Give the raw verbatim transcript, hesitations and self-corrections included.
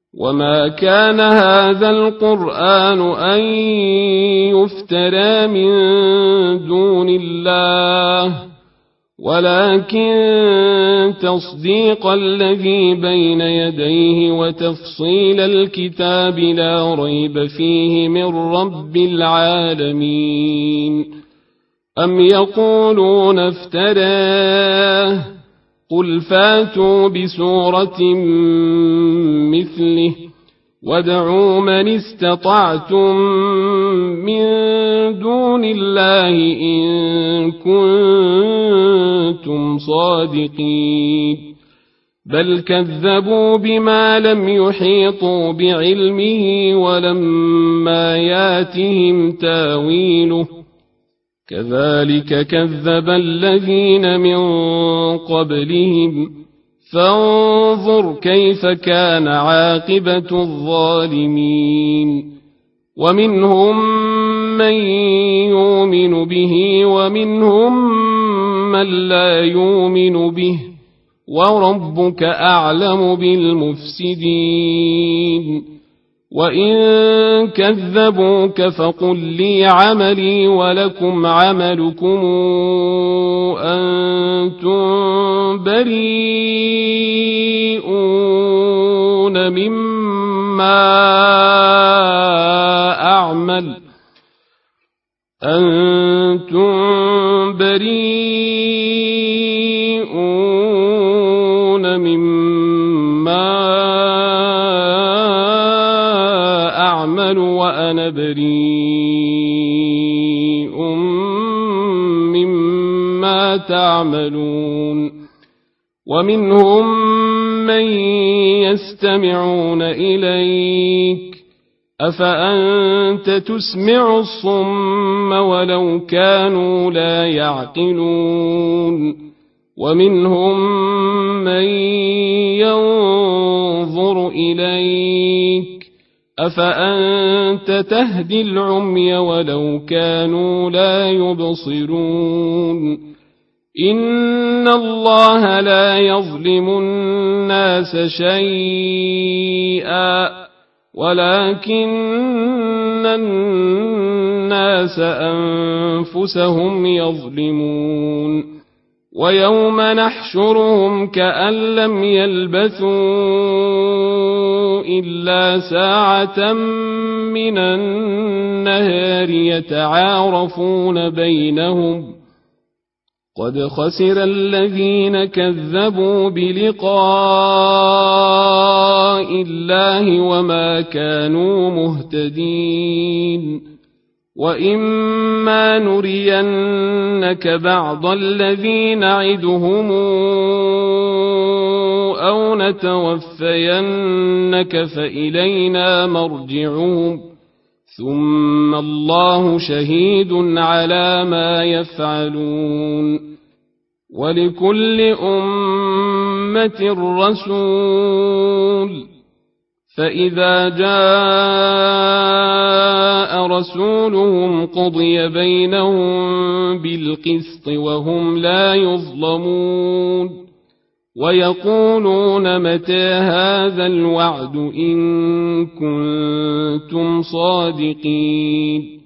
وما كان هذا القرآن أن يفترى من دون الله ولكن تصديق الذي بين يديه وتفصيل الكتاب لا ريب فيه من رب العالمين. أم يقولون افتراه قل فاتوا بسورة مثله وادعوا من استطعتم من دون الله إن كنتم صادقين بل كذبوا بما لم يحيطوا بعلمه ولما ياتهم تاويله كذلك كذب الذين من قبلهم فانظر كيف كان عاقبة الظالمين. ومنهم من يؤمن به ومنهم من لا يؤمن به وربك أعلم بالمفسدين. وإن كذبوك فقل لي عملي ولكم عملكم أنتم بريئون مما أعمل أنتم بريئون مما أعمل وأنا بريء مما تعملون. ومنهم من يستمعون إليك أفأنت تسمع الصم ولو كانوا لا يعقلون. ومنهم من ينظر إليك أفأنت تهدي العمي ولو كانوا لا يبصرون. إن الله لا يظلم الناس شيئا ولكن الناس أنفسهم يظلمون. ويوم نحشرهم كأن لم يلبثوا إلا ساعة من النهار يتعارفون بينهم قد خسر الذين كذبوا بلقاء الله وما كانوا مهتدين. وإما نرينك بعض الذي نعدهم أو نتوفينك فإلينا مرجعهم ثم الله شهيد على ما يفعلون. ولكل أمة رسول فإذا جاء رسولهم قضي بينهم بالقسط وهم لا يظلمون. ويقولون متى هذا الوعد إن كنتم صادقين